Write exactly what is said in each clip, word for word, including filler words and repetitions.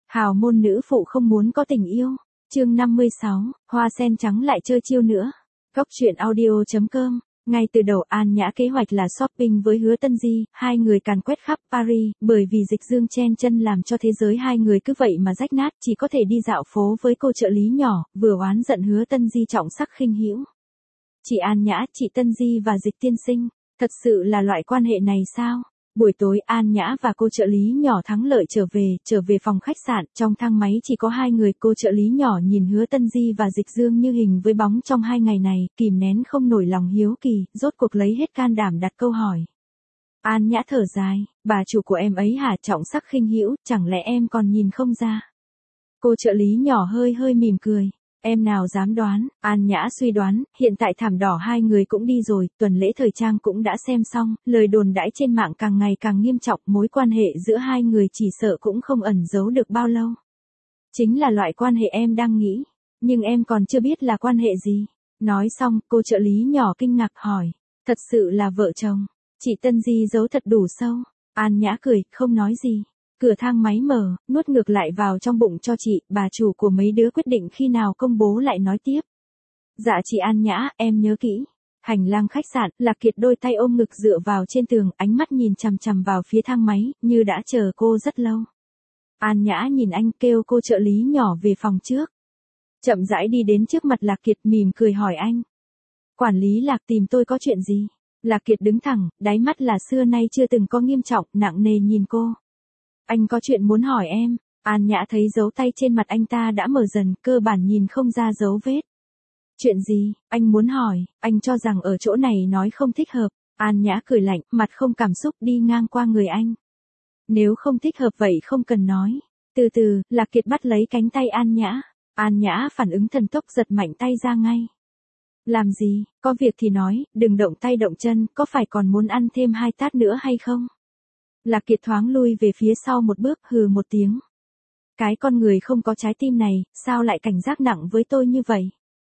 Hào môn nữ phụ không muốn có tình yêu. Chương năm mươi sáu, hoa sen trắng lại chơi chiêu nữa. Góc truyện audio chấm com. Ngay từ đầu An Nhã kế hoạch là shopping với Hứa Tân Di, hai người càn quét khắp Paris, bởi vì dịch dương chen chân làm cho thế giới hai người cứ vậy mà rách nát, chỉ có thể đi dạo phố với cô trợ lý nhỏ, vừa oán giận Hứa Tân Di trọng sắc khinh hữu. Chị An Nhã, chị Tân Di và Dịch tiên sinh, thật sự là loại quan hệ này sao? Buổi tối An Nhã và cô trợ lý nhỏ thắng lợi trở về, trở về phòng khách sạn, trong thang máy chỉ có hai người, cô trợ lý nhỏ nhìn Hứa Tân Di và Dịch Dương như hình với bóng trong hai ngày này, kìm nén không nổi lòng hiếu kỳ, rốt cuộc lấy hết can đảm đặt câu hỏi. An Nhã thở dài, bà chủ của em ấy hả? Trọng sắc khinh hữu, chẳng lẽ em còn nhìn không ra? Cô trợ lý nhỏ hơi hơi mỉm cười. Em nào dám đoán, An Nhã suy đoán, hiện tại thảm đỏ hai người cũng đi rồi, tuần lễ thời trang cũng đã xem xong, lời đồn đãi trên mạng càng ngày càng nghiêm trọng, mối quan hệ giữa hai người chỉ sợ cũng không ẩn giấu được bao lâu. Chính là loại quan hệ em đang nghĩ, nhưng em còn chưa biết là quan hệ gì. Nói xong, cô trợ lý nhỏ kinh ngạc hỏi, thật sự là vợ chồng, chị Tân Di giấu thật đủ sâu. An Nhã cười, không nói gì. Cửa thang máy mở, nuốt ngược lại vào trong bụng cho chị, bà chủ của mấy đứa quyết định khi nào công bố lại nói tiếp. Dạ chị An Nhã, em nhớ kỹ. Hành lang khách sạn, Lạc Kiệt đôi tay ôm ngực dựa vào trên tường, ánh mắt nhìn chằm chằm vào phía thang máy, như đã chờ cô rất lâu. An Nhã nhìn anh, kêu cô trợ lý nhỏ về phòng trước. Chậm rãi đi đến trước mặt Lạc Kiệt, mỉm cười hỏi anh. Quản lý Lạc tìm tôi có chuyện gì? Lạc Kiệt đứng thẳng, đáy mắt là xưa nay chưa từng có nghiêm trọng, nặng nề nhìn cô. Anh có chuyện muốn hỏi em. An Nhã thấy dấu tay trên mặt anh ta đã mở dần, cơ bản nhìn không ra dấu vết. Chuyện gì, anh muốn hỏi, anh cho rằng ở chỗ này nói không thích hợp. An Nhã cười lạnh, mặt không cảm xúc đi ngang qua người anh. Nếu không thích hợp vậy không cần nói. Từ từ, Lạc Kiệt bắt lấy cánh tay An Nhã. An Nhã phản ứng thần tốc giật mạnh tay ra ngay. Làm gì, có việc thì nói, đừng động tay động chân, có phải còn muốn ăn thêm hai tát nữa hay không? Lạc Kiệt thoáng lui về phía sau một bước, hừ một tiếng. Cái con người không có trái tim này, sao lại cảnh giác nặng với tôi như vậy?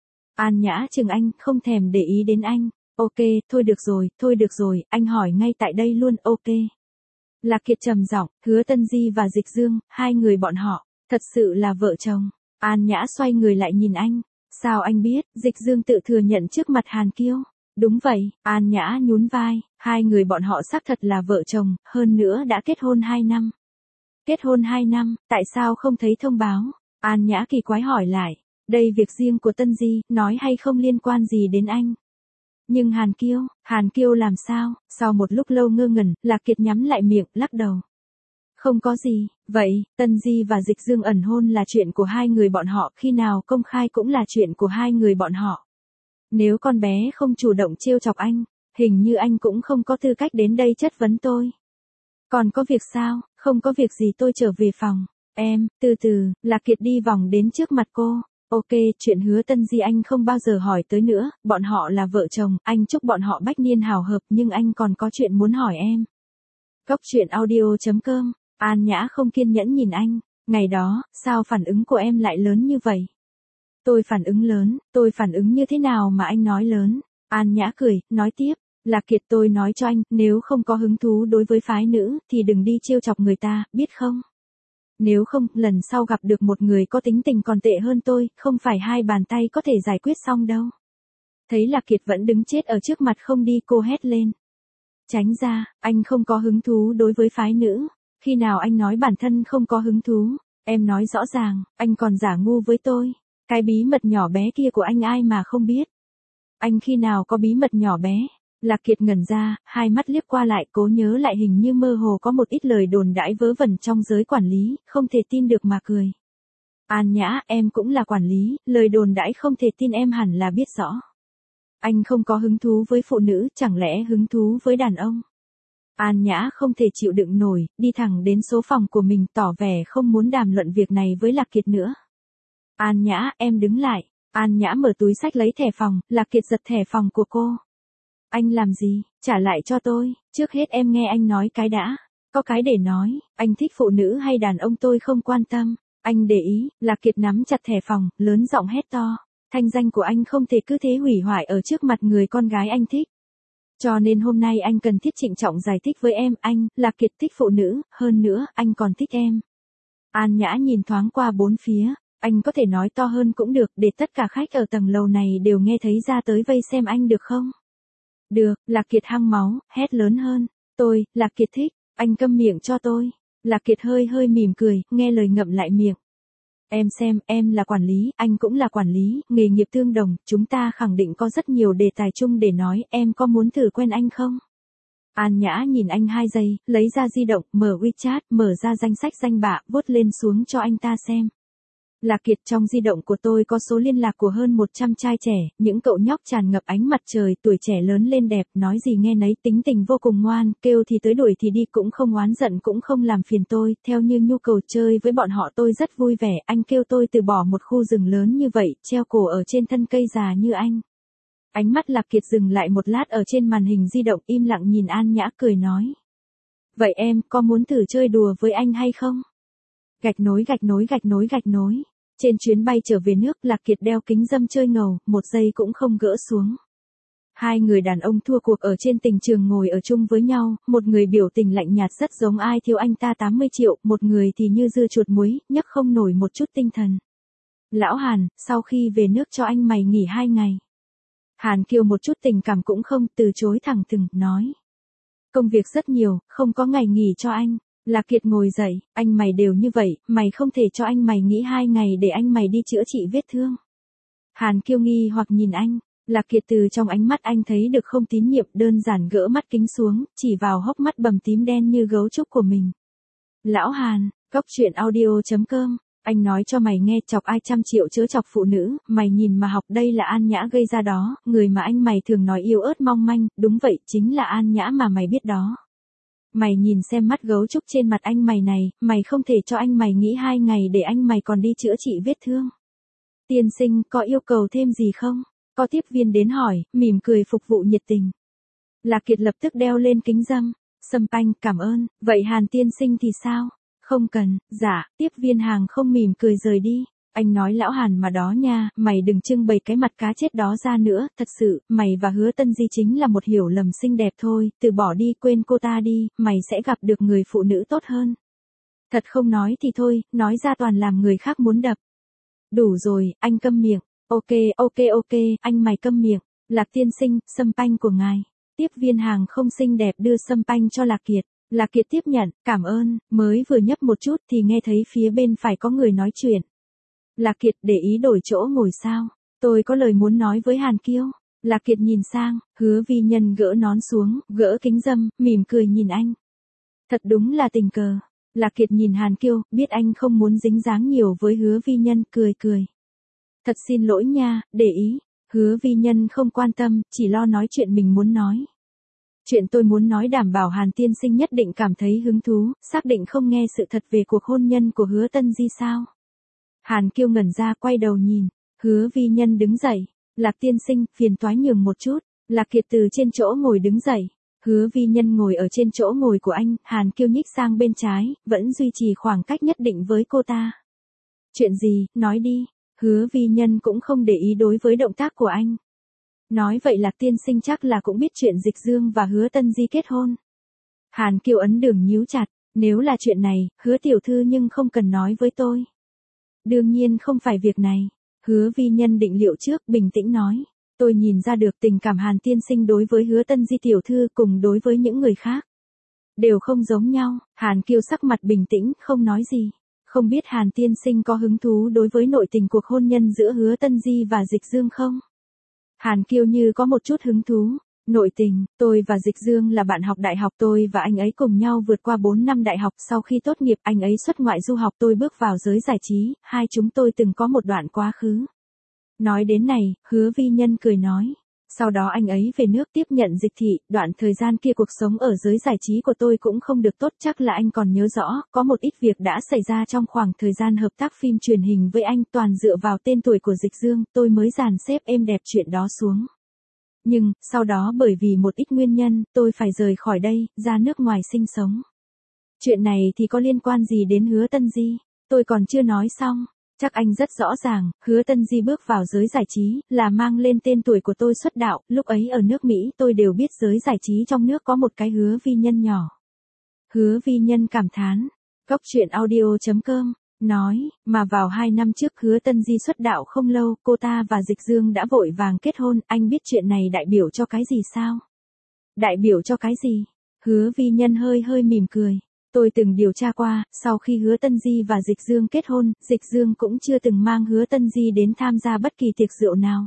An Nhã chừng anh, không thèm để ý đến anh. Ok, thôi được rồi, thôi được rồi, anh hỏi ngay tại đây luôn, ok. Lạc Kiệt trầm giọng, Hứa Tân Di và Dịch Dương, hai người bọn họ, thật sự là vợ chồng. An Nhã xoay người lại nhìn anh. Sao anh biết? Dịch Dương tự thừa nhận trước mặt Hàn Kiêu. Đúng vậy, An Nhã nhún vai, hai người bọn họ xác thật là vợ chồng, hơn nữa đã kết hôn hai năm. Kết hôn hai năm, tại sao không thấy thông báo? An Nhã kỳ quái hỏi lại, đây việc riêng của Tân Di, nói hay không liên quan gì đến anh. Nhưng Hàn Kiêu, Hàn Kiêu làm sao? Sau một lúc lâu ngơ ngẩn, Lạc Kiệt nhắm lại miệng, lắc đầu. Không có gì, vậy, Tân Di và Dịch Dương ẩn hôn là chuyện của hai người bọn họ, khi nào công khai cũng là chuyện của hai người bọn họ. Nếu con bé không chủ động trêu chọc anh, hình như anh cũng không có tư cách đến đây chất vấn tôi. Còn có việc sao? Không có việc gì, tôi trở về phòng. Em, từ từ, Lạc Kiệt đi vòng đến trước mặt cô. Ok, chuyện Hứa Tân Di anh không bao giờ hỏi tới nữa, bọn họ là vợ chồng, anh chúc bọn họ bách niên hào hợp, nhưng anh còn có chuyện muốn hỏi em. Góc truyện audio chấm com. An Nhã không kiên nhẫn nhìn anh. Ngày đó, sao phản ứng của em lại lớn như vậy? Tôi phản ứng lớn, tôi phản ứng như thế nào mà anh nói lớn? An Nhã cười, nói tiếp, Lạc Kiệt tôi nói cho anh, nếu không có hứng thú đối với phái nữ, thì đừng đi trêu chọc người ta, biết không? Nếu không, lần sau gặp được một người có tính tình còn tệ hơn tôi, không phải hai bàn tay có thể giải quyết xong đâu. Thấy Lạc Kiệt vẫn đứng chết ở trước mặt không đi, cô hét lên. Tránh ra, anh không có hứng thú đối với phái nữ. Khi nào anh nói bản thân không có hứng thú, em nói rõ ràng, anh còn giả ngu với tôi. Cái bí mật nhỏ bé kia của anh ai mà không biết. Anh khi nào có bí mật nhỏ bé? Lạc Kiệt ngẩn ra, hai mắt liếc qua lại, cố nhớ lại hình như mơ hồ có một ít lời đồn đãi vớ vẩn trong giới quản lý, không thể tin được mà cười. An Nhã, em cũng là quản lý, lời đồn đãi không thể tin em hẳn là biết rõ. Anh không có hứng thú với phụ nữ, chẳng lẽ hứng thú với đàn ông? An Nhã không thể chịu đựng nổi, đi thẳng đến số phòng của mình, tỏ vẻ không muốn đàm luận việc này với Lạc Kiệt nữa. An Nhã, em đứng lại. An Nhã mở túi xách lấy thẻ phòng, Lạc Kiệt giật thẻ phòng của cô. Anh làm gì? Trả lại cho tôi, trước hết em nghe anh nói cái đã. Có cái để nói, anh thích phụ nữ hay đàn ông tôi không quan tâm. Anh để ý, Lạc Kiệt nắm chặt thẻ phòng, lớn giọng hét to. Thanh danh của anh không thể cứ thế hủy hoại ở trước mặt người con gái anh thích. Cho nên hôm nay anh cần thiết trịnh trọng giải thích với em, anh, Lạc Kiệt thích phụ nữ, hơn nữa, anh còn thích em. An Nhã nhìn thoáng qua bốn phía, anh có thể nói to hơn cũng được để tất cả khách ở tầng lầu này đều nghe thấy ra tới vây xem anh được không? Được, Lạc Kiệt hăng máu, hét lớn hơn. Tôi, Lạc Kiệt thích, anh câm miệng cho tôi. Lạc Kiệt hơi hơi mỉm cười, nghe lời ngậm lại miệng. Em xem, em là quản lý, anh cũng là quản lý, nghề nghiệp tương đồng, chúng ta khẳng định có rất nhiều đề tài chung để nói, em có muốn thử quen anh không? An Nhã nhìn anh hai giây, lấy ra di động, mở WeChat, mở ra danh sách danh bạ, vuốt lên xuống cho anh ta xem. Lạc Kiệt, trong di động của tôi có số liên lạc của hơn một trăm trai trẻ, những cậu nhóc tràn ngập ánh mặt trời, tuổi trẻ lớn lên đẹp, nói gì nghe nấy, tính tình vô cùng ngoan, kêu thì tới đuổi thì đi, cũng không oán giận cũng không làm phiền tôi, theo như nhu cầu chơi với bọn họ tôi rất vui vẻ, anh kêu tôi từ bỏ một khu rừng lớn như vậy, treo cổ ở trên thân cây già như anh. Ánh mắt Lạc Kiệt dừng lại một lát ở trên màn hình di động, im lặng nhìn An Nhã cười nói. Vậy em, có muốn thử chơi đùa với anh hay không? Gạch nối gạch nối gạch nối gạch nối. Trên chuyến bay trở về nước, Lạc Kiệt đeo kính râm chơi ngầu, một giây cũng không gỡ xuống. Hai người đàn ông thua cuộc ở trên tình trường ngồi ở chung với nhau, một người biểu tình lạnh nhạt rất giống ai thiếu anh ta tám mươi triệu, một người thì như dưa chuột muối, nhấc không nổi một chút tinh thần. Lão Hàn, sau khi về nước cho anh mày nghỉ hai ngày. Hàn Kiều một chút tình cảm cũng không, từ chối thẳng thừng, nói. Công việc rất nhiều, không có ngày nghỉ cho anh. Lạc Kiệt ngồi dậy, anh mày đều như vậy, mày không thể cho anh mày nghỉ hai ngày để anh mày đi chữa trị vết thương. Hàn Kiều nghi hoặc nhìn anh, Lạc Kiệt từ trong ánh mắt anh thấy được không tín nhiệm, đơn giản gỡ mắt kính xuống, chỉ vào hốc mắt bầm tím đen như gấu trúc của mình. Lão Hàn, góc truyện audio chấm com, anh nói cho mày nghe, chọc ai trăm triệu chớ chọc phụ nữ, mày nhìn mà học, đây là An Nhã gây ra đó, người mà anh mày thường nói yếu ớt mong manh, đúng vậy, chính là An Nhã mà mày biết đó. Mày nhìn xem mắt gấu trúc trên mặt anh mày này, mày không thể cho anh mày nghỉ hai ngày để anh mày còn đi chữa trị vết thương. Tiên sinh, có yêu cầu thêm gì không? Có tiếp viên đến hỏi, mỉm cười phục vụ nhiệt tình. Lạc Kiệt lập tức đeo lên kính râm. Sâm Panh, cảm ơn, vậy Hàn tiên sinh thì sao? Không cần, dạ, tiếp viên hàng không mỉm cười rời đi. Anh nói lão Hàn mà đó nha, mày đừng trưng bày cái mặt cá chết đó ra nữa, thật sự, mày và Hứa Tân Di chính là một hiểu lầm xinh đẹp thôi, từ bỏ đi, quên cô ta đi, mày sẽ gặp được người phụ nữ tốt hơn. Thật không nói thì thôi, nói ra toàn làm người khác muốn đập. Đủ rồi, anh câm miệng, ok ok ok, anh mày câm miệng, Lạc tiên sinh, Sâm Panh của ngài. Tiếp viên hàng không xinh đẹp đưa Sâm Panh cho Lạc Kiệt. Lạc Kiệt tiếp nhận, cảm ơn, mới vừa nhấp một chút thì nghe thấy phía bên phải có người nói chuyện. Lạc Kiệt, để ý đổi chỗ ngồi sao? Tôi có lời muốn nói với Hàn Kiêu. Lạc Kiệt nhìn sang, Hứa Vi Nhân gỡ nón xuống, gỡ kính râm, mỉm cười nhìn anh. Thật đúng là tình cờ. Lạc Kiệt nhìn Hàn Kiêu, biết anh không muốn dính dáng nhiều với Hứa Vi Nhân, cười cười. Thật xin lỗi nha, để ý. Hứa Vi Nhân không quan tâm, chỉ lo nói chuyện mình muốn nói. Chuyện tôi muốn nói đảm bảo Hàn tiên sinh nhất định cảm thấy hứng thú, xác định không nghe sự thật về cuộc hôn nhân của Hứa Tân Di sao? Hàn Kiêu ngẩn ra, quay đầu nhìn, Hứa Vi Nhân đứng dậy, Lạc tiên sinh, phiền toái nhường một chút. Lạc Kiệt từ trên chỗ ngồi đứng dậy, Hứa Vi Nhân ngồi ở trên chỗ ngồi của anh, Hàn Kiêu nhích sang bên trái, vẫn duy trì khoảng cách nhất định với cô ta. Chuyện gì, nói đi. Hứa Vi Nhân cũng không để ý đối với động tác của anh. Nói vậy Lạc tiên sinh chắc là cũng biết chuyện Dịch Dương và Hứa Tân Di kết hôn. Hàn Kiêu ấn đường nhíu chặt, nếu là chuyện này, Hứa tiểu thư nhưng không cần nói với tôi. Đương nhiên không phải việc này. Hứa Vi Nhân định liệu trước, bình tĩnh nói. Tôi nhìn ra được tình cảm Hàn tiên sinh đối với Hứa Tân Di tiểu thư cùng đối với những người khác. Đều không giống nhau. Hàn Kiêu sắc mặt bình tĩnh, không nói gì. Không biết Hàn tiên sinh có hứng thú đối với nội tình cuộc hôn nhân giữa Hứa Tân Di và Dịch Dương không? Hàn Kiêu như có một chút hứng thú. Nội tình, tôi và Dịch Dương là bạn học đại học, tôi và anh ấy cùng nhau vượt qua bốn năm đại học, sau khi tốt nghiệp anh ấy xuất ngoại du học, tôi bước vào giới giải trí, hai chúng tôi từng có một đoạn quá khứ. Nói đến này, Hứa Vi Nhân cười nói. Sau đó anh ấy về nước tiếp nhận Dịch thị, đoạn thời gian kia cuộc sống ở giới giải trí của tôi cũng không được tốt, chắc là anh còn nhớ rõ, có một ít việc đã xảy ra trong khoảng thời gian hợp tác phim truyền hình với anh, toàn dựa vào tên tuổi của Dịch Dương, tôi mới dàn xếp êm đẹp chuyện đó xuống. Nhưng, sau đó bởi vì một ít nguyên nhân, tôi phải rời khỏi đây, ra nước ngoài sinh sống. Chuyện này thì có liên quan gì đến Hứa Tân Di? Tôi còn chưa nói xong. Chắc anh rất rõ ràng, Hứa Tân Di bước vào giới giải trí, là mang lên tên tuổi của tôi xuất đạo, lúc ấy ở nước Mỹ tôi đều biết giới giải trí trong nước có một cái Hứa Vi Nhân nhỏ. Hứa Vi Nhân cảm thán. Góc truyện audio chấm com nói, mà vào hai năm trước Hứa Tân Di xuất đạo không lâu, cô ta và Dịch Dương đã vội vàng kết hôn, anh biết chuyện này đại biểu cho cái gì sao? Đại biểu cho cái gì? Hứa Vi Nhân hơi hơi mỉm cười. Tôi từng điều tra qua, sau khi Hứa Tân Di và Dịch Dương kết hôn, Dịch Dương cũng chưa từng mang Hứa Tân Di đến tham gia bất kỳ tiệc rượu nào.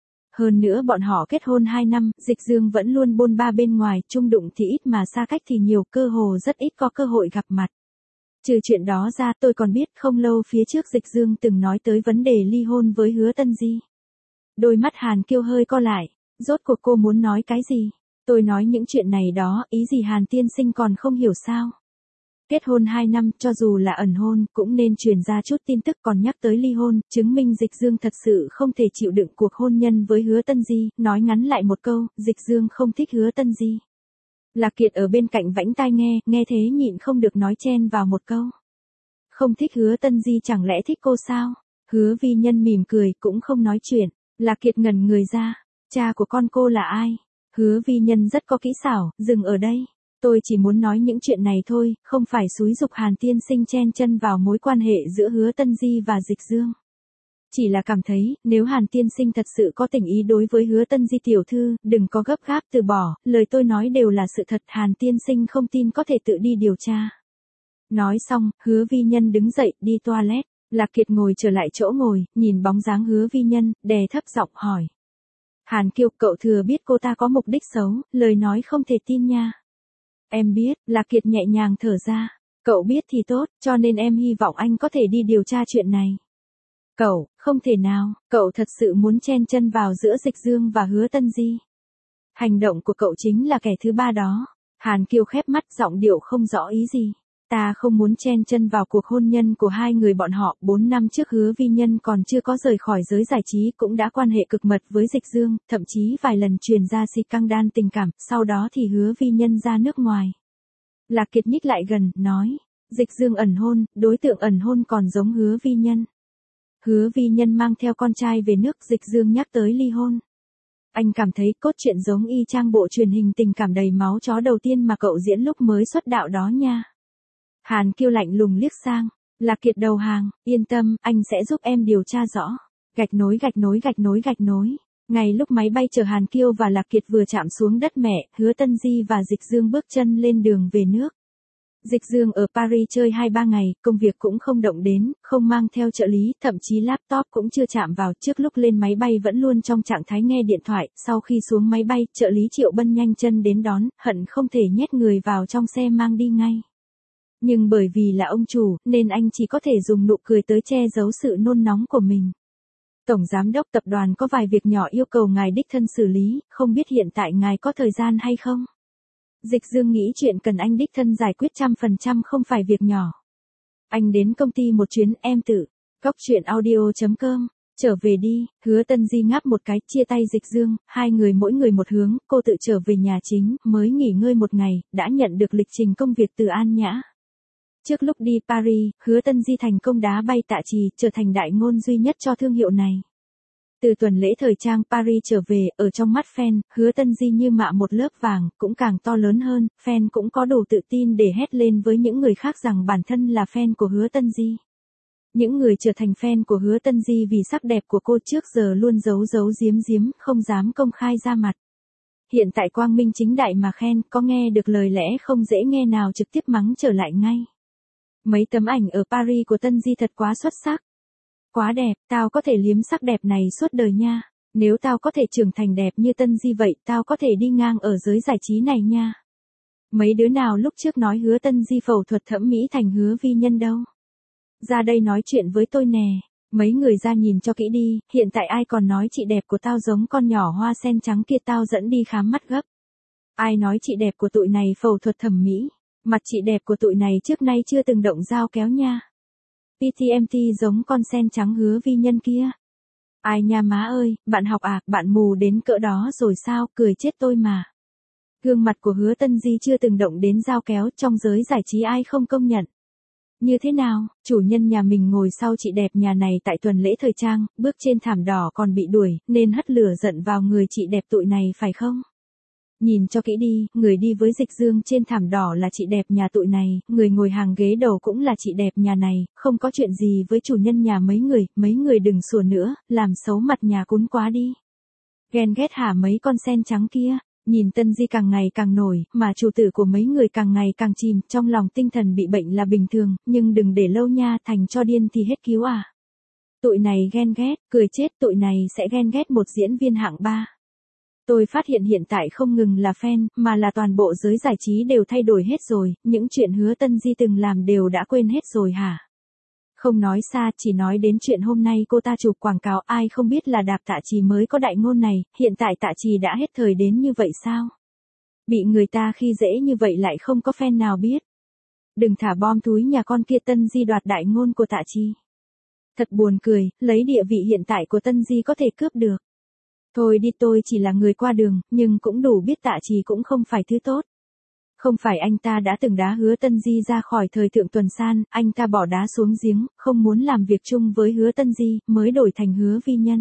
Hơn nữa bọn họ kết hôn hai năm, Dịch Dương vẫn luôn bôn ba bên ngoài, chung đụng thì ít mà xa cách thì nhiều, cơ hồ rất ít có cơ hội gặp mặt. Trừ chuyện đó ra, tôi còn biết không lâu phía trước Dịch Dương từng nói tới vấn đề ly hôn với Hứa Tân Di. Đôi mắt Hàn Kiêu hơi co lại, rốt cuộc cô muốn nói cái gì? Tôi nói những chuyện này đó, ý gì Hàn tiên sinh còn không hiểu sao? Kết hôn hai năm, cho dù là ẩn hôn, cũng nên truyền ra chút tin tức, còn nhắc tới ly hôn, chứng minh Dịch Dương thật sự không thể chịu đựng cuộc hôn nhân với Hứa Tân Di, nói ngắn lại một câu, Dịch Dương không thích Hứa Tân Di. Lạc Kiệt ở bên cạnh vãnh tai nghe, nghe thế nhịn không được nói chen vào một câu. Không thích Hứa Tân Di chẳng lẽ thích cô sao? Hứa Vi Nhân mỉm cười, cũng không nói chuyện. Lạc Kiệt ngẩn người ra, cha của con cô là ai? Hứa Vi Nhân rất có kỹ xảo, dừng ở đây. Tôi chỉ muốn nói những chuyện này thôi, không phải xúi giục Hàn tiên sinh chen chân vào mối quan hệ giữa Hứa Tân Di và Dịch Dương. Chỉ là cảm thấy, nếu Hàn tiên sinh thật sự có tình ý đối với Hứa Tân Di tiểu thư, đừng có gấp gáp từ bỏ, lời tôi nói đều là sự thật, Hàn tiên sinh không tin có thể tự đi điều tra. Nói xong, Hứa Vi Nhân đứng dậy, đi toilet, Lạc Kiệt ngồi trở lại chỗ ngồi, nhìn bóng dáng Hứa Vi Nhân, đè thấp giọng hỏi. Hàn Kiêu, cậu thừa biết cô ta có mục đích xấu, lời nói không thể tin nha. Em biết, Lạc Kiệt nhẹ nhàng thở ra. Cậu biết thì tốt, cho nên em hy vọng anh có thể đi điều tra chuyện này. Cậu, không thể nào, cậu thật sự muốn chen chân vào giữa Dịch Dương và Hứa Tân Di. Hành động của cậu chính là kẻ thứ ba đó. Hàn Kiêu khép mắt, giọng điệu không rõ ý gì. Ta không muốn chen chân vào cuộc hôn nhân của hai người bọn họ. Bốn năm trước Hứa Vi Nhân còn chưa có rời khỏi giới giải trí cũng đã quan hệ cực mật với Dịch Dương, thậm chí vài lần truyền ra si căng đan tình cảm, sau đó thì Hứa Vi Nhân ra nước ngoài. Lạc Kiệt nhích lại gần, nói, Dịch Dương ẩn hôn, đối tượng ẩn hôn còn giống Hứa Vi Nhân. Hứa Vi Nhân mang theo con trai về nước, Dịch Dương nhắc tới ly hôn. Anh cảm thấy cốt truyện giống y chang bộ truyền hình tình cảm đầy máu chó đầu tiên mà cậu diễn lúc mới xuất đạo đó nha. Hàn Kiêu lạnh lùng liếc sang, Lạc Kiệt đầu hàng, yên tâm, anh sẽ giúp em điều tra rõ. Gạch nối gạch nối gạch nối gạch nối. Ngay lúc máy bay chở Hàn Kiêu và Lạc Kiệt vừa chạm xuống đất mẹ, Hứa Tân Di và Dịch Dương bước chân lên đường về nước. Dịch Dương ở Paris chơi hai ba ngày, công việc cũng không động đến, không mang theo trợ lý, thậm chí laptop cũng chưa chạm vào, trước lúc lên máy bay vẫn luôn trong trạng thái nghe điện thoại, sau khi xuống máy bay, trợ lý Triệu Bân nhanh chân đến đón, hận không thể nhét người vào trong xe mang đi ngay. Nhưng bởi vì là ông chủ, nên anh chỉ có thể dùng nụ cười tới che giấu sự nôn nóng của mình. Tổng giám đốc tập đoàn có vài việc nhỏ yêu cầu ngài đích thân xử lý, không biết hiện tại ngài có thời gian hay không? Dịch Dương nghĩ chuyện cần anh đích thân giải quyết trăm phần trăm không phải việc nhỏ. Anh đến công ty một chuyến, em tự. Góc truyện audio chấm com. Trở về đi, Hứa Tân Di ngáp một cái, chia tay Dịch Dương, hai người mỗi người một hướng, cô tự trở về nhà chính, mới nghỉ ngơi một ngày, đã nhận được lịch trình công việc từ An Nhã. Trước lúc đi Paris, Hứa Tân Di thành công đá bay Tạ Trì, trở thành đại ngôn duy nhất cho thương hiệu này. Từ tuần lễ thời trang Paris trở về, ở trong mắt fan, Hứa Tân Di như mạ một lớp vàng, cũng càng to lớn hơn, fan cũng có đủ tự tin để hét lên với những người khác rằng bản thân là fan của Hứa Tân Di. Những người trở thành fan của Hứa Tân Di vì sắc đẹp của cô trước giờ luôn giấu giấu giếm giếm, không dám công khai ra mặt. Hiện tại quang minh chính đại mà khen, có nghe được lời lẽ không dễ nghe nào trực tiếp mắng trở lại ngay. Mấy tấm ảnh ở Paris của Tân Di thật quá xuất sắc. Quá đẹp, tao có thể liếm sắc đẹp này suốt đời nha. Nếu tao có thể trưởng thành đẹp như Tân Di vậy, tao có thể đi ngang ở giới giải trí này nha. Mấy đứa nào lúc trước nói Hứa Tân Di phẫu thuật thẩm mỹ thành Hứa Vi Nhân đâu? Ra đây nói chuyện với tôi nè. Mấy người ra nhìn cho kỹ đi, hiện tại ai còn nói chị đẹp của tao giống con nhỏ hoa sen trắng kia tao dẫn đi khám mắt gấp. Ai nói chị đẹp của tụi này phẫu thuật thẩm mỹ? Mặt chị đẹp của tụi này trước nay chưa từng động dao kéo nha. pê tê em tê giống con sen trắng Hứa Vi Nhân kia. Ai nha má ơi, bạn học à, bạn mù đến cỡ đó rồi sao, cười chết tôi mà. Gương mặt của Hứa Tân Di chưa từng động đến dao kéo, trong giới giải trí ai không công nhận. Như thế nào, chủ nhân nhà mình ngồi sau chị đẹp nhà này tại tuần lễ thời trang, bước trên thảm đỏ còn bị đuổi, nên hất lửa giận vào người chị đẹp tụi này phải không? Nhìn cho kỹ đi, người đi với Dịch Dương trên thảm đỏ là chị đẹp nhà tụi này, người ngồi hàng ghế đầu cũng là chị đẹp nhà này, không có chuyện gì với chủ nhân nhà mấy người, mấy người đừng sủa nữa, làm xấu mặt nhà cún quá đi. Ghen ghét hả mấy con sen trắng kia, nhìn Tân Di càng ngày càng nổi, mà chủ tử của mấy người càng ngày càng chìm, trong lòng tinh thần bị bệnh là bình thường, nhưng đừng để lâu nha, thành cho điên thì hết cứu à. Tụi này ghen ghét, cười chết, tụi này sẽ ghen ghét một diễn viên hạng ba. Tôi phát hiện hiện tại không ngừng là fan, mà là toàn bộ giới giải trí đều thay đổi hết rồi, những chuyện Hứa Tân Di từng làm đều đã quên hết rồi hả? Không nói xa, chỉ nói đến chuyện hôm nay cô ta chụp quảng cáo, ai không biết là Đạp Tạ Trì mới có đại ngôn này, hiện tại Tạ Trì đã hết thời đến như vậy sao? Bị người ta khi dễ như vậy lại không có fan nào biết. Đừng thả bom túi nhà con kia, Tân Di đoạt đại ngôn của Tạ Trì. Thật buồn cười, lấy địa vị hiện tại của Tân Di có thể cướp được. Thôi đi, tôi chỉ là người qua đường, nhưng cũng đủ biết Tạ Trì cũng không phải thứ tốt. Không phải anh ta đã từng đá Hứa Tân Di ra khỏi thời thượng tuần san, anh ta bỏ đá xuống giếng, không muốn làm việc chung với Hứa Tân Di, mới đổi thành Hứa Vi Nhân.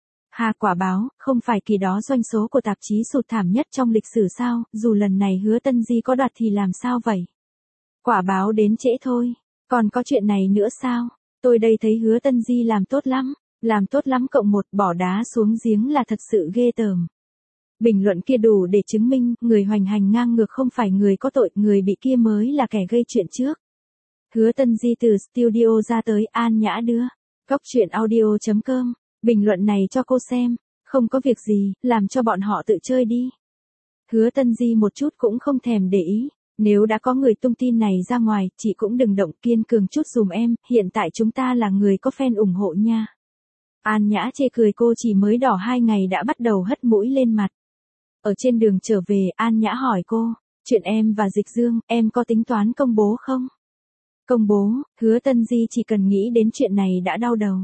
Hà quả báo, không phải kỳ đó doanh số của tạp chí sụt thảm nhất trong lịch sử sao, dù lần này Hứa Tân Di có đoạt thì làm sao vậy? Quả báo đến trễ thôi, còn có chuyện này nữa sao? Tôi đây thấy Hứa Tân Di làm tốt lắm, làm tốt lắm cộng một, bỏ đá xuống giếng là thật sự ghê tởm. Bình luận kia đủ để chứng minh, người hoành hành ngang ngược không phải người có tội, người bị kia mới là kẻ gây chuyện trước. Hứa Tân Di từ studio ra tới, An Nhã đưa. Góc truyện audio chấm com. Bình luận này cho cô xem. Không có việc gì, làm cho bọn họ tự chơi đi. Hứa Tân Di một chút cũng không thèm để ý. Nếu đã có người tung tin này ra ngoài, chị cũng đừng động, kiên cường chút dùm em, hiện tại chúng ta là người có fan ủng hộ nha. An Nhã chê cười, cô chỉ mới đỏ hai ngày đã bắt đầu hất mũi lên mặt. Ở trên đường trở về, An Nhã hỏi cô, chuyện em và Dịch Dương, em có tính toán công bố không? Công bố, Hứa Tân Di chỉ cần nghĩ đến chuyện này đã đau đầu.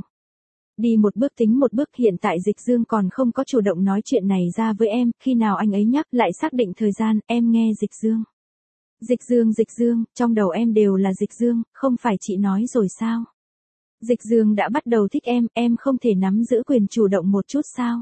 Đi một bước tính một bước, hiện tại Dịch Dương còn không có chủ động nói chuyện này ra với em, khi nào anh ấy nhắc lại xác định thời gian, em nghe Dịch Dương. Dịch Dương, Dịch Dương, trong đầu em đều là Dịch Dương, không phải chị nói rồi sao? Dịch Dương đã bắt đầu thích em, em không thể nắm giữ quyền chủ động một chút sao?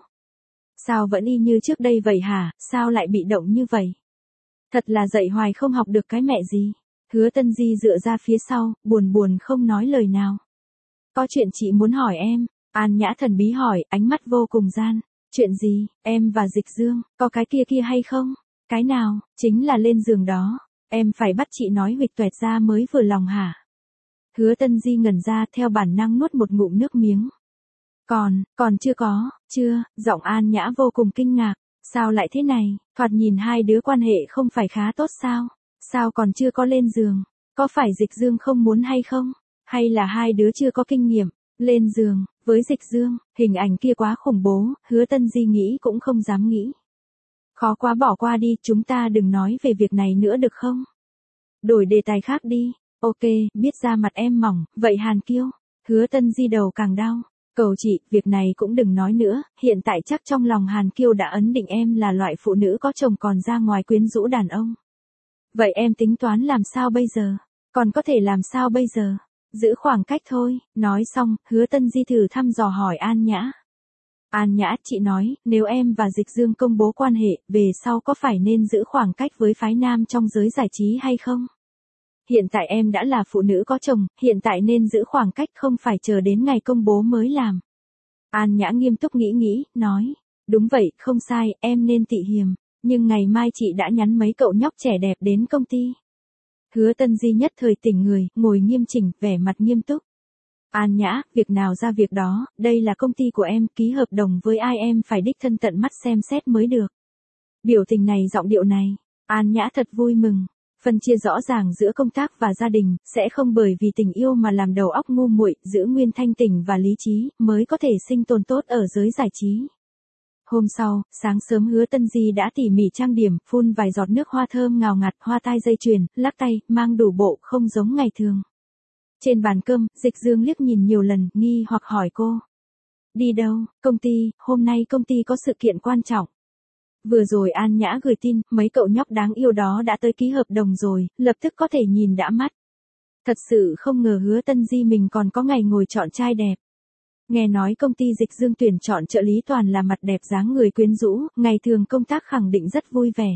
Sao vẫn y như trước đây vậy hả, sao lại bị động như vậy? Thật là dạy hoài không học được cái mẹ gì. Hứa Tân Di dựa ra phía sau, buồn buồn không nói lời nào. Có chuyện chị muốn hỏi em, An Nhã thần bí hỏi, ánh mắt vô cùng gian. Chuyện gì, em và Dịch Dương, có cái kia kia hay không? Cái nào, chính là lên giường đó, em phải bắt chị nói huỵch toẹt ra mới vừa lòng hả? Hứa Tân Di ngẩn ra, theo bản năng nuốt một ngụm nước miếng. Còn, còn chưa có, chưa, giọng An Nhã vô cùng kinh ngạc. Sao lại thế này, thoạt nhìn hai đứa quan hệ không phải khá tốt sao? Sao còn chưa có lên giường? Có phải Dịch Dương không muốn hay không? Hay là hai đứa chưa có kinh nghiệm? Lên giường, với Dịch Dương, hình ảnh kia quá khủng bố, Hứa Tân Di nghĩ cũng không dám nghĩ. Khó quá, bỏ qua đi, chúng ta đừng nói về việc này nữa được không? Đổi đề tài khác đi. Ok, biết ra mặt em mỏng, vậy Hàn Kiêu. Hứa Tân Di đầu càng đau. Cầu chị, việc này cũng đừng nói nữa, hiện tại chắc trong lòng Hàn Kiêu đã ấn định em là loại phụ nữ có chồng còn ra ngoài quyến rũ đàn ông. Vậy em tính toán làm sao bây giờ? Còn có thể làm sao bây giờ? Giữ khoảng cách thôi, nói xong, Hứa Tân Di thử thăm dò hỏi An Nhã. An Nhã, chị nói, nếu em và Dịch Dương công bố quan hệ, về sau có phải nên giữ khoảng cách với phái nam trong giới giải trí hay không? Hiện tại em đã là phụ nữ có chồng, hiện tại nên giữ khoảng cách, không phải chờ đến ngày công bố mới làm. An Nhã nghiêm túc nghĩ nghĩ, nói, đúng vậy, không sai, em nên tị hiềm, nhưng ngày mai chị đã nhắn mấy cậu nhóc trẻ đẹp đến công ty. Hứa Tân Di nhất thời tỉnh người, ngồi nghiêm chỉnh, vẻ mặt nghiêm túc. An Nhã, việc nào ra việc đó, đây là công ty của em, ký hợp đồng với ai em phải đích thân tận mắt xem xét mới được. Biểu tình này, giọng điệu này, An Nhã thật vui mừng. Phân chia rõ ràng giữa công tác và gia đình, sẽ không bởi vì tình yêu mà làm đầu óc ngu muội, giữ nguyên thanh tỉnh và lý trí, mới có thể sinh tồn tốt ở giới giải trí. Hôm sau, sáng sớm Hứa Tân Di đã tỉ mỉ trang điểm, phun vài giọt nước hoa thơm ngào ngạt, hoa tai dây chuyền, lắc tay, mang đủ bộ, không giống ngày thường. Trên bàn cơm, Dịch Dương liếc nhìn nhiều lần, nghi hoặc hỏi cô. Đi đâu, công ty, hôm nay công ty có sự kiện quan trọng. Vừa rồi An Nhã gửi tin, mấy cậu nhóc đáng yêu đó đã tới ký hợp đồng rồi, lập tức có thể nhìn đã mắt. Thật sự không ngờ Hứa Tân Di mình còn có ngày ngồi chọn trai đẹp. Nghe nói công ty Dịch Dương tuyển chọn trợ lý toàn là mặt đẹp dáng người quyến rũ, ngày thường công tác khẳng định rất vui vẻ.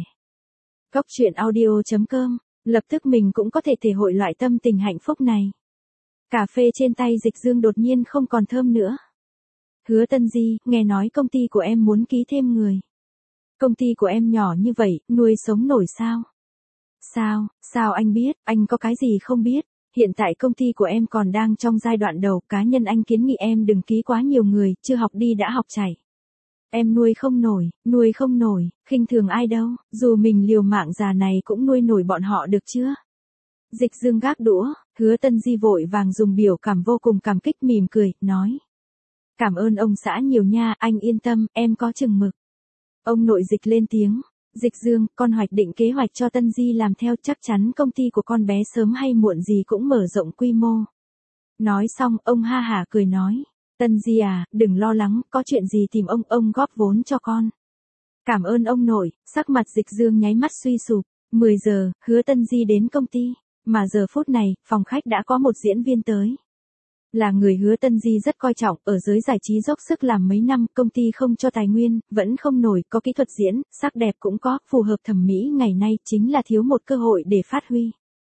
Cốc truyện audio chấm com, lập tức mình cũng có thể thể hội loại tâm tình hạnh phúc này. Cà phê trên tay Dịch Dương đột nhiên không còn thơm nữa. Hứa Tân Di, nghe nói công ty của em muốn ký thêm người. Công ty của em nhỏ như vậy, nuôi sống nổi sao? Sao, sao anh biết, anh có cái gì không biết? Hiện tại công ty của em còn đang trong giai đoạn đầu, cá nhân anh kiến nghị em đừng ký quá nhiều người, chưa học đi đã học chảy. Em nuôi không nổi, nuôi không nổi, khinh thường ai đâu, dù mình liều mạng già này cũng nuôi nổi bọn họ được chưa? Dịch Dương gác đũa, Hứa Tân Di vội vàng dùng biểu cảm vô cùng cảm kích mỉm cười, nói. Cảm ơn ông xã nhiều nha, anh yên tâm, em có chừng mực. Ông nội Dịch lên tiếng. Dịch Dương, con hoạch định kế hoạch cho Tân Di làm theo, chắc chắn công ty của con bé sớm hay muộn gì cũng mở rộng quy mô. Nói xong, ông ha hả cười nói. Tân Di à, đừng lo lắng, có chuyện gì tìm ông, ông góp vốn cho con. Cảm ơn ông nội, sắc mặt Dịch Dương nháy mắt suy sụp. mười giờ, Hứa Tân Di đến công ty, mà giờ phút này, phòng khách đã có một diễn viên tới. Là người Hứa Tân Di rất coi trọng, ở giới giải trí dốc sức làm mấy năm, công ty không cho tài nguyên, vẫn không nổi, có kỹ thuật diễn, sắc đẹp cũng có, phù hợp thẩm mỹ ngày nay, chính là thiếu một cơ hội để phát huy.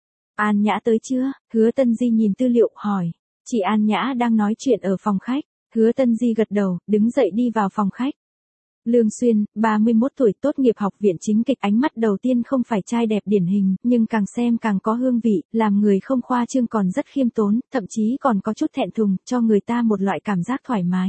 An Nhã tới chưa? Hứa Tân Di nhìn tư liệu, hỏi. Chị An Nhã đang nói chuyện ở phòng khách. Hứa Tân Di gật đầu, đứng dậy đi vào phòng khách. Lương Xuyên, ba mươi mốt tuổi, tốt nghiệp học viện chính kịch, ánh mắt đầu tiên không phải trai đẹp điển hình, nhưng càng xem càng có hương vị, làm người không khoa trương còn rất khiêm tốn, thậm chí còn có chút thẹn thùng, cho người ta một loại cảm giác thoải mái.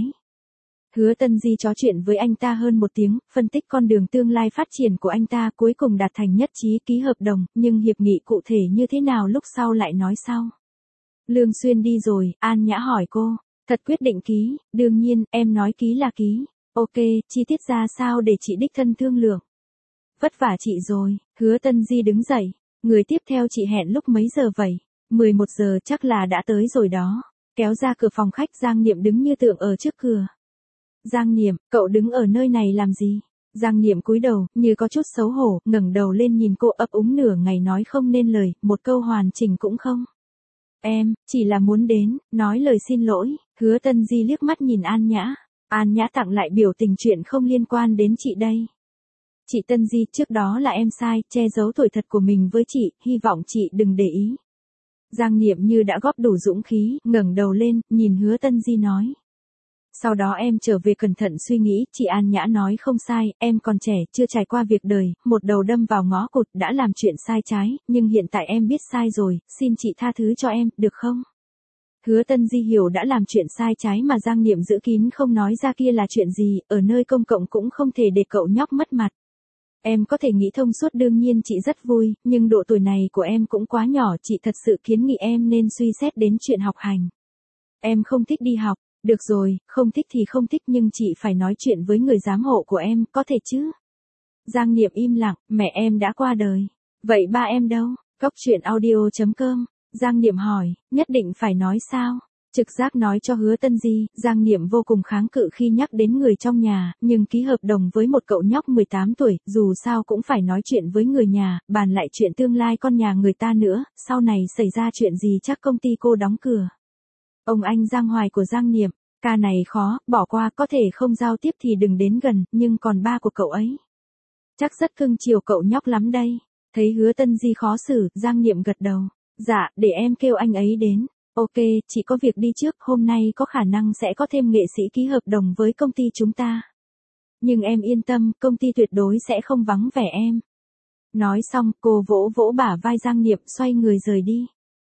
Hứa Tân Di trò chuyện với anh ta hơn một tiếng, phân tích con đường tương lai phát triển của anh ta, cuối cùng đạt thành nhất trí ký hợp đồng, nhưng hiệp nghị cụ thể như thế nào lúc sau lại nói sau. Lương Xuyên đi rồi, An Nhã hỏi cô, thật quyết định ký, đương nhiên, em nói ký là ký. Ok, chi tiết ra sao để chị đích thân thương lượng. Vất vả chị rồi, Hứa Tân Di đứng dậy, người tiếp theo chị hẹn lúc mấy giờ vậy? mười một giờ chắc là đã tới rồi đó. Kéo ra cửa phòng khách, Giang Niệm đứng như tượng ở trước cửa. Giang Niệm, cậu đứng ở nơi này làm gì? Giang Niệm cúi đầu, như có chút xấu hổ, ngẩng đầu lên nhìn cô, ấp úng nửa ngày nói không nên lời, một câu hoàn chỉnh cũng không. Em, chỉ là muốn đến, nói lời xin lỗi. Hứa Tân Di liếc mắt nhìn An Nhã. An Nhã tặng lại biểu tình chuyện không liên quan đến chị đây. Chị Tân Di, trước đó là em sai, che giấu tuổi thật của mình với chị, hy vọng chị đừng để ý. Giang Niệm như đã góp đủ dũng khí, ngẩng đầu lên, nhìn Hứa Tân Di nói. Sau đó em trở về cẩn thận suy nghĩ, chị An Nhã nói không sai, em còn trẻ, chưa trải qua việc đời, một đầu đâm vào ngõ cụt, đã làm chuyện sai trái, nhưng hiện tại em biết sai rồi, xin chị tha thứ cho em, được không? Hứa Tân Di hiểu đã làm chuyện sai trái mà Giang Niệm giữ kín không nói ra kia là chuyện gì, ở nơi công cộng cũng không thể để cậu nhóc mất mặt. Em có thể nghĩ thông suốt, đương nhiên chị rất vui, nhưng độ tuổi này của em cũng quá nhỏ, chị thật sự kiến nghị em nên suy xét đến chuyện học hành. Em không thích đi học, được rồi, không thích thì không thích nhưng chị phải nói chuyện với người giám hộ của em, có thể chứ? Giang Niệm im lặng, mẹ em đã qua đời. Vậy ba em đâu? Cốc truyện audio chấm com. Giang Niệm hỏi, nhất định phải nói sao? Trực giác nói cho Hứa Tân Di, Giang Niệm vô cùng kháng cự khi nhắc đến người trong nhà, nhưng ký hợp đồng với một cậu nhóc mười tám tuổi, dù sao cũng phải nói chuyện với người nhà, bàn lại chuyện tương lai con nhà người ta nữa, sau này xảy ra chuyện gì chắc công ty cô đóng cửa. Ông anh Giang Hoài của Giang Niệm, ca này khó, bỏ qua, có thể không giao tiếp thì đừng đến gần, nhưng còn ba của cậu ấy. Chắc rất cưng chiều cậu nhóc lắm đây. Thấy Hứa Tân Di khó xử, Giang Niệm gật đầu. Dạ, để em kêu anh ấy đến. Ok, chị có việc đi trước, hôm nay có khả năng sẽ có thêm nghệ sĩ ký hợp đồng với công ty chúng ta. Nhưng em yên tâm, công ty tuyệt đối sẽ không vắng vẻ em. Nói xong, cô vỗ vỗ bả vai Giang Niệm, xoay người rời đi.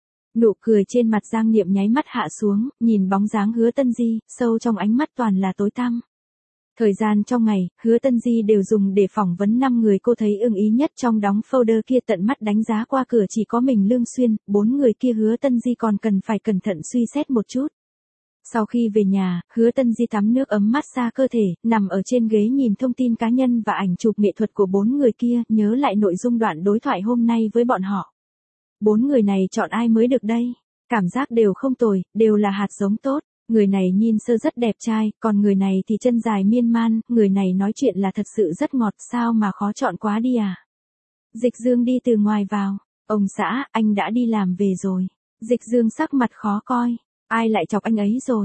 Nụ cười trên mặt Giang Niệm nháy mắt hạ xuống, nhìn bóng dáng Hứa Tân Di, sâu trong ánh mắt toàn là tối tăm. Thời gian trong ngày, Hứa Tân Di đều dùng để phỏng vấn năm người cô thấy ưng ý nhất trong đóng folder kia, tận mắt đánh giá qua cửa chỉ có mình Lương Xuyên, bốn người kia Hứa Tân Di còn cần phải cẩn thận suy xét một chút. Sau khi về nhà, Hứa Tân Di tắm nước ấm massage cơ thể, nằm ở trên ghế nhìn thông tin cá nhân và ảnh chụp nghệ thuật của bốn người kia, nhớ lại nội dung đoạn đối thoại hôm nay với bọn họ. Bốn người này chọn ai mới được đây? Cảm giác đều không tồi, đều là hạt giống tốt. Người này nhìn sơ rất đẹp trai, còn người này thì chân dài miên man, người này nói chuyện là thật sự rất ngọt, sao mà khó chọn quá đi à? Dịch Dương đi từ ngoài vào. Ông xã, anh đã đi làm về rồi. Dịch Dương sắc mặt khó coi. Ai lại chọc anh ấy rồi?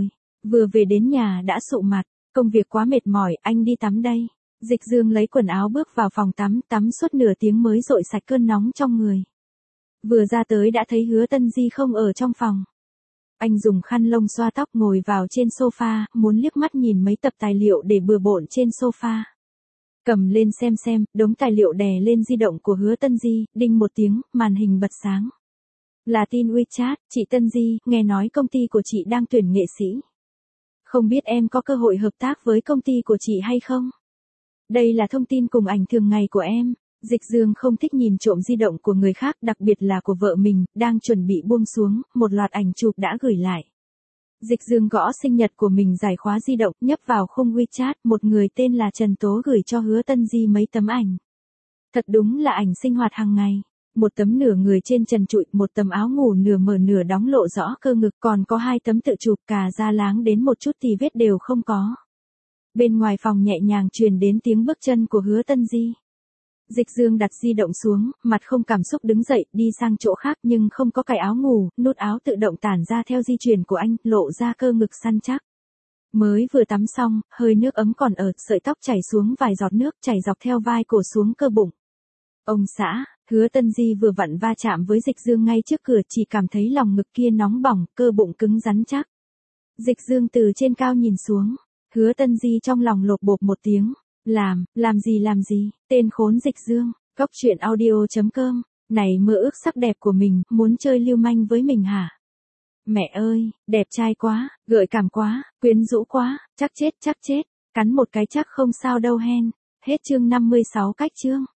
Vừa về đến nhà đã sụ mặt, công việc quá mệt mỏi, anh đi tắm đây. Dịch Dương lấy quần áo bước vào phòng tắm, tắm suốt nửa tiếng mới dội sạch cơn nóng trong người. Vừa ra tới đã thấy Hứa Tân Di không ở trong phòng. Anh dùng khăn lông xoa tóc ngồi vào trên sofa, muốn liếc mắt nhìn mấy tập tài liệu để bừa bộn trên sofa. Cầm lên xem xem, đống tài liệu đè lên di động của Hứa Tân Di, đinh một tiếng, màn hình bật sáng. Là tin WeChat, chị Tân Di, nghe nói công ty của chị đang tuyển nghệ sĩ. Không biết em có cơ hội hợp tác với công ty của chị hay không? Đây là thông tin cùng ảnh thường ngày của em. Dịch Dương không thích nhìn trộm di động của người khác, đặc biệt là của vợ mình, đang chuẩn bị buông xuống, một loạt ảnh chụp đã gửi lại. Dịch Dương gõ sinh nhật của mình, giải khóa di động, nhấp vào khung WeChat, một người tên là Trần Tố gửi cho Hứa Tân Di mấy tấm ảnh. Thật đúng là ảnh sinh hoạt hàng ngày. Một tấm nửa người trên trần trụi, một tấm áo ngủ nửa mở nửa đóng lộ rõ cơ ngực, còn có hai tấm tự chụp cả da láng đến một chút tì vết đều không có. Bên ngoài phòng nhẹ nhàng truyền đến tiếng bước chân của Hứa Tân Di. Dịch Dương đặt di động xuống, mặt không cảm xúc đứng dậy, đi sang chỗ khác nhưng không có cài áo ngủ, nút áo tự động tản ra theo di chuyển của anh, lộ ra cơ ngực săn chắc. Mới vừa tắm xong, hơi nước ấm còn ở, sợi tóc chảy xuống vài giọt nước, chảy dọc theo vai cổ xuống cơ bụng. Ông xã, Hứa Tân Di vừa vặn va chạm với Dịch Dương ngay trước cửa, chỉ cảm thấy lòng ngực kia nóng bỏng, cơ bụng cứng rắn chắc. Dịch Dương từ trên cao nhìn xuống, Hứa Tân Di trong lòng lột bột một tiếng. Làm, làm gì làm gì, tên khốn Dịch Dương, góc truyện audio chấm com, này mơ ước sắc đẹp của mình, muốn chơi lưu manh với mình hả? Mẹ ơi, đẹp trai quá, gợi cảm quá, quyến rũ quá, chắc chết chắc chết, cắn một cái chắc không sao đâu hen. Hết chương năm mươi sáu cách chương.